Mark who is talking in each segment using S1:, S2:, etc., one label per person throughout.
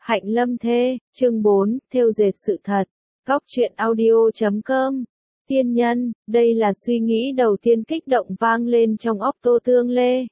S1: Hạnh Lâm Thê, chương 4, thêu dệt sự thật. Góc truyện audio.com. Tiên nhân, đây là suy nghĩ đầu tiên kích động vang lên trong óc Tô Tương Lê.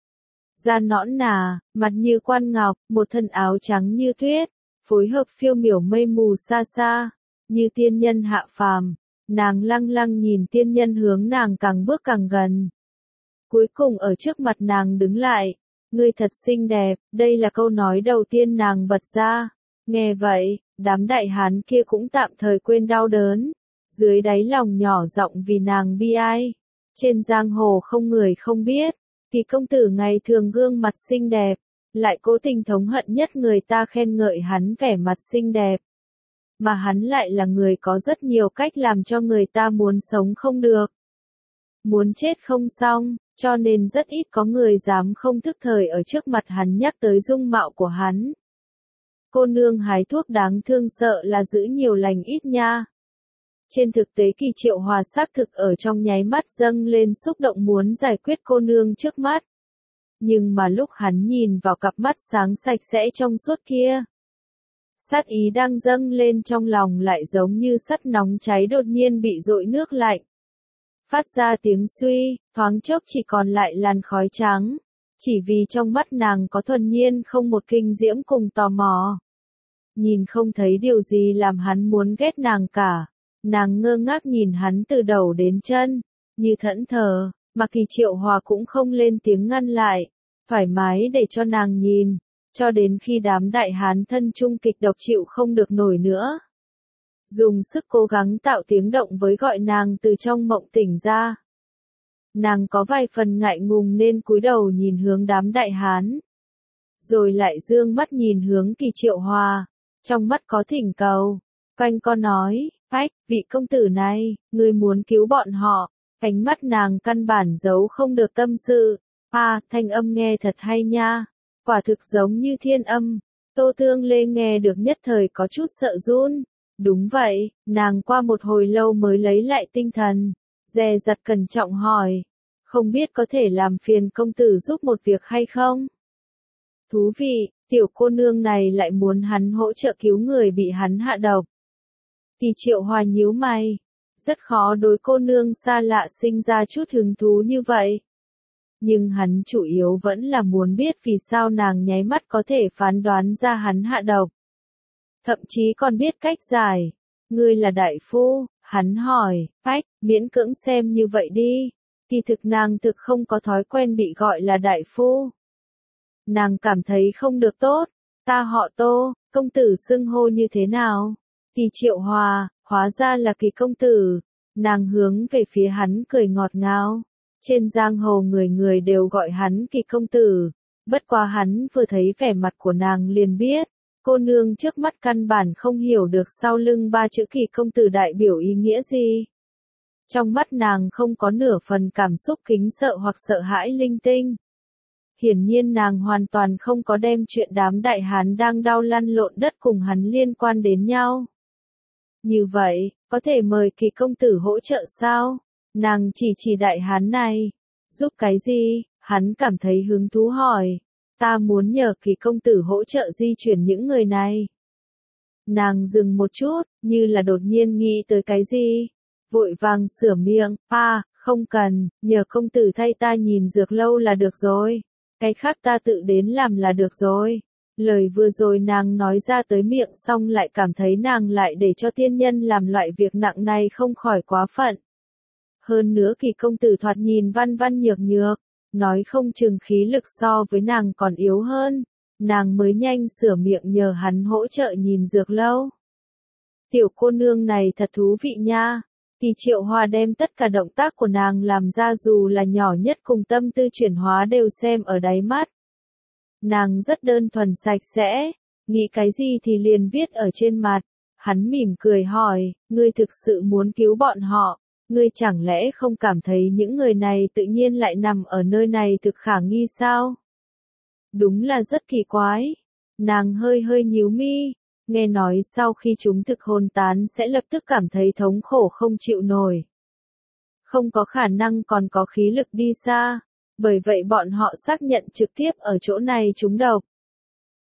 S1: Da nõn nà, mặt như quan ngọc, một thân áo trắng như tuyết, phối hợp phiêu miểu mây mù xa xa, như tiên nhân hạ phàm. Nàng lăng lăng nhìn tiên nhân hướng nàng càng bước càng gần. Cuối cùng ở trước mặt nàng đứng lại. Ngươi thật xinh đẹp, đây là câu nói đầu tiên nàng bật ra. Nghe vậy, đám đại hán kia cũng tạm thời quên đau đớn. Dưới đáy lòng nhỏ giọng vì nàng bi ai. Trên giang hồ không người không biết, thì công tử ngày thường gương mặt xinh đẹp, lại cố tình thống hận nhất người ta khen ngợi hắn vẻ mặt xinh đẹp. Mà hắn lại là người có rất nhiều cách làm cho người ta muốn sống không được. Muốn chết không xong, cho nên rất ít có người dám không thức thời ở trước mặt hắn nhắc tới dung mạo của hắn. Cô nương hái thuốc đáng thương sợ là giữ nhiều lành ít nha. Trên thực tế Kỳ Triệu Hòa xác thực ở trong nháy mắt dâng lên xúc động muốn giải quyết cô nương trước mắt. Nhưng mà lúc hắn nhìn vào cặp mắt sáng sạch sẽ trong suốt kia, sát ý đang dâng lên trong lòng lại giống như sắt nóng cháy đột nhiên bị dội nước lạnh. Phát ra tiếng suy, thoáng chốc chỉ còn lại làn khói trắng. Chỉ vì trong mắt nàng có thuần nhiên không một kinh diễm cùng tò mò. Nhìn không thấy điều gì làm hắn muốn ghét nàng cả. Nàng ngơ ngác nhìn hắn từ đầu đến chân, như thẫn thờ, mà Kỳ Triệu Hòa cũng không lên tiếng ngăn lại. Thoải mái để cho nàng nhìn, cho đến khi đám đại hán thân trung kịch độc chịu không được nổi nữa. Dùng sức cố gắng tạo tiếng động với gọi nàng từ trong mộng tỉnh ra. Nàng có vài phần ngại ngùng nên cúi đầu nhìn hướng đám đại hán. Rồi lại dương mắt nhìn hướng Kỳ Triệu Hòa, trong mắt có thỉnh cầu. Quanh co nói, ách, vị công tử này, ngươi muốn cứu bọn họ. Ánh mắt nàng căn bản giấu không được tâm sự. Thanh âm nghe thật hay nha. Quả thực giống như thiên âm. Tô Tương Lê nghe được nhất thời có chút sợ run. Đúng vậy, nàng qua một hồi lâu mới lấy lại tinh thần, dè dặt cẩn trọng hỏi, không biết có thể làm phiền công tử giúp một việc hay không? Thú vị, tiểu cô nương này lại muốn hắn hỗ trợ cứu người bị hắn hạ độc. Kỳ Triệu Hòa nhíu mày, rất khó đối cô nương xa lạ sinh ra chút hứng thú như vậy. Nhưng hắn chủ yếu vẫn là muốn biết vì sao nàng nháy mắt có thể phán đoán ra hắn hạ độc. Thậm chí còn biết cách giải. Ngươi là đại phu, hắn hỏi, miễn cưỡng xem như vậy đi. Kỳ thực nàng thực không có thói quen bị gọi là đại phu. Nàng cảm thấy không được tốt. Ta họ Tô, công tử xưng hô như thế nào? Kỳ Triệu Hòa, hóa ra là Kỳ công tử. Nàng hướng về phía hắn cười ngọt ngào. Trên giang hồ người người đều gọi hắn Kỳ công tử. Bất quá hắn vừa thấy vẻ mặt của nàng liền biết. Cô nương trước mắt căn bản không hiểu được sau lưng ba chữ Kỳ công tử đại biểu ý nghĩa gì. Trong mắt nàng không có nửa phần cảm xúc kính sợ hoặc sợ hãi linh tinh. Hiển nhiên nàng hoàn toàn không có đem chuyện đám đại hán đang đau lăn lộn đất cùng hắn liên quan đến nhau. Như vậy, có thể mời Kỳ công tử hỗ trợ sao? Nàng chỉ đại hán này. Giúp cái gì? Hắn cảm thấy hứng thú hỏi. Ta muốn nhờ Kỳ công tử hỗ trợ di chuyển những người này. Nàng dừng một chút, như là đột nhiên nghĩ tới cái gì. Vội vàng sửa miệng, không cần, nhờ công tử thay ta nhìn dược lâu là được rồi. Cái khác ta tự đến làm là được rồi. Lời vừa rồi nàng nói ra tới miệng xong lại cảm thấy nàng lại để cho tiên nhân làm loại việc nặng này không khỏi quá phận. Hơn nữa Kỳ công tử thoạt nhìn văn văn nhược nhược. Nói không chừng khí lực so với nàng còn yếu hơn, nàng mới nhanh sửa miệng nhờ hắn hỗ trợ nhìn dược lâu. Tiểu cô nương này thật thú vị nha. Kỳ Triệu Hòa đem tất cả động tác của nàng làm ra dù là nhỏ nhất cùng tâm tư chuyển hóa đều xem ở đáy mắt. Nàng rất đơn thuần sạch sẽ, nghĩ cái gì thì liền viết ở trên mặt. Hắn mỉm cười hỏi, ngươi thực sự muốn cứu bọn họ? Ngươi chẳng lẽ không cảm thấy những người này tự nhiên lại nằm ở nơi này thực khả nghi sao? Đúng là rất kỳ quái. Nàng hơi nhíu mi, nghe nói sau khi chúng thực hồn tán sẽ lập tức cảm thấy thống khổ không chịu nổi. Không có khả năng còn có khí lực đi xa, bởi vậy bọn họ xác nhận trực tiếp ở chỗ này trúng độc.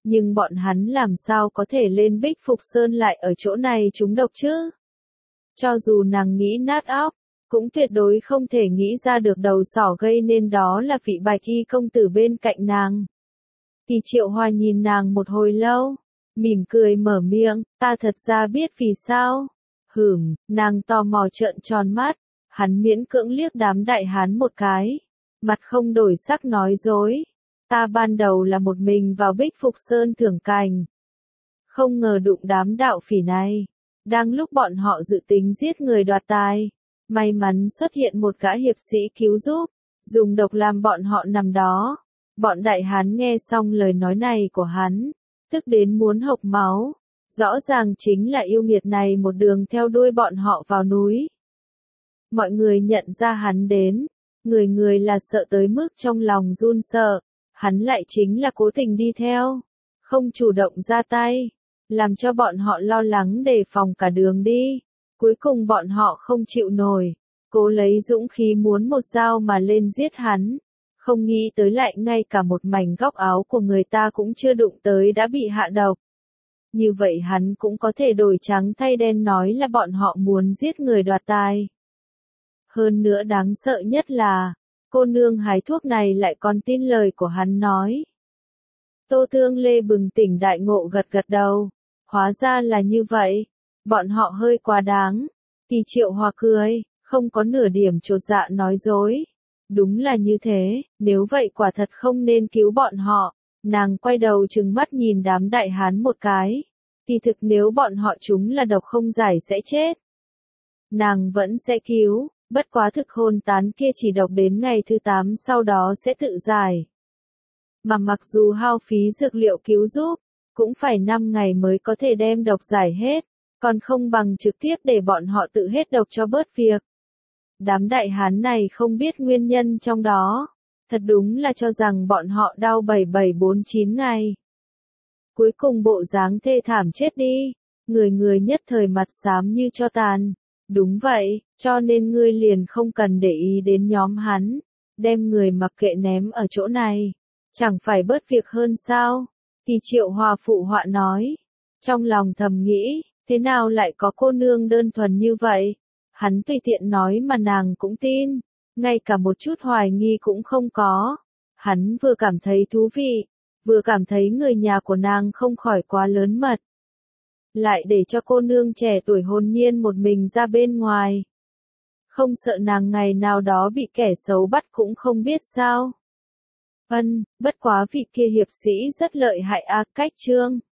S1: Nhưng bọn hắn làm sao có thể lên Bích Phục Sơn lại ở chỗ này trúng độc chứ? Cho dù nàng nghĩ nát óc, cũng tuyệt đối không thể nghĩ ra được đầu sỏ gây nên đó là vị Bạch Y công tử bên cạnh nàng. Thì Triệu Hòa nhìn nàng một hồi lâu, mỉm cười mở miệng, ta thật ra biết vì sao. Nàng tò mò trợn tròn mắt, hắn miễn cưỡng liếc đám đại hán một cái, mặt không đổi sắc nói dối. Ta ban đầu là một mình vào Bích Phục Sơn thưởng cảnh. Không ngờ đụng đám đạo phỉ này. Đang lúc bọn họ dự tính giết người đoạt tài, may mắn xuất hiện một gã hiệp sĩ cứu giúp, dùng độc làm bọn họ nằm đó. Bọn đại hán nghe xong lời nói này của hắn, tức đến muốn hộc máu. Rõ ràng chính là yêu nghiệt này một đường theo đuôi bọn họ vào núi. Mọi người nhận ra hắn đến, người người là sợ tới mức trong lòng run sợ, hắn lại chính là cố tình đi theo, không chủ động ra tay, làm cho bọn họ lo lắng đề phòng cả đường đi. Cuối cùng bọn họ không chịu nổi, cố lấy dũng khí muốn một dao mà lên giết hắn, không nghĩ tới lại ngay cả một mảnh góc áo của người ta cũng chưa đụng tới đã bị hạ độc. Như vậy hắn cũng có thể đổi trắng thay đen nói là bọn họ muốn giết người đoạt tài. Hơn nữa đáng sợ nhất là, cô nương hái thuốc này lại còn tin lời của hắn nói. Tô Thương Lê bừng tỉnh đại ngộ gật gật đầu, hóa ra là như vậy, bọn họ hơi quá đáng. Thì Triệu Hòa cười, không có nửa điểm chột dạ nói dối. Đúng là như thế, nếu vậy quả thật không nên cứu bọn họ. Nàng quay đầu trừng mắt nhìn đám đại hán một cái. Kỳ thực nếu bọn họ chúng là độc không giải sẽ chết, nàng vẫn sẽ cứu, bất quá thực hồn tán kia chỉ độc đến ngày thứ 8 sau đó sẽ tự giải. Mà mặc dù hao phí dược liệu cứu giúp, cũng phải 5 ngày mới có thể đem độc giải hết, còn không bằng trực tiếp để bọn họ tự hết độc cho bớt việc. Đám đại hán này không biết nguyên nhân trong đó, thật đúng là cho rằng bọn họ đau 7749 ngày. Cuối cùng bộ dáng thê thảm chết đi, người người nhất thời mặt xám như tro tàn. Đúng vậy, cho nên ngươi liền không cần để ý đến nhóm hắn, đem người mặc kệ ném ở chỗ này, chẳng phải bớt việc hơn sao? Thì Triệu Hòa phụ họa nói, trong lòng thầm nghĩ, thế nào lại có cô nương đơn thuần như vậy? Hắn tùy tiện nói mà nàng cũng tin, ngay cả một chút hoài nghi cũng không có. Hắn vừa cảm thấy thú vị, vừa cảm thấy người nhà của nàng không khỏi quá lớn mật. Lại để cho cô nương trẻ tuổi hồn nhiên một mình ra bên ngoài. Không sợ nàng ngày nào đó bị kẻ xấu bắt cũng không biết sao. Bất quá vị kia hiệp sĩ rất lợi hại cách Trương.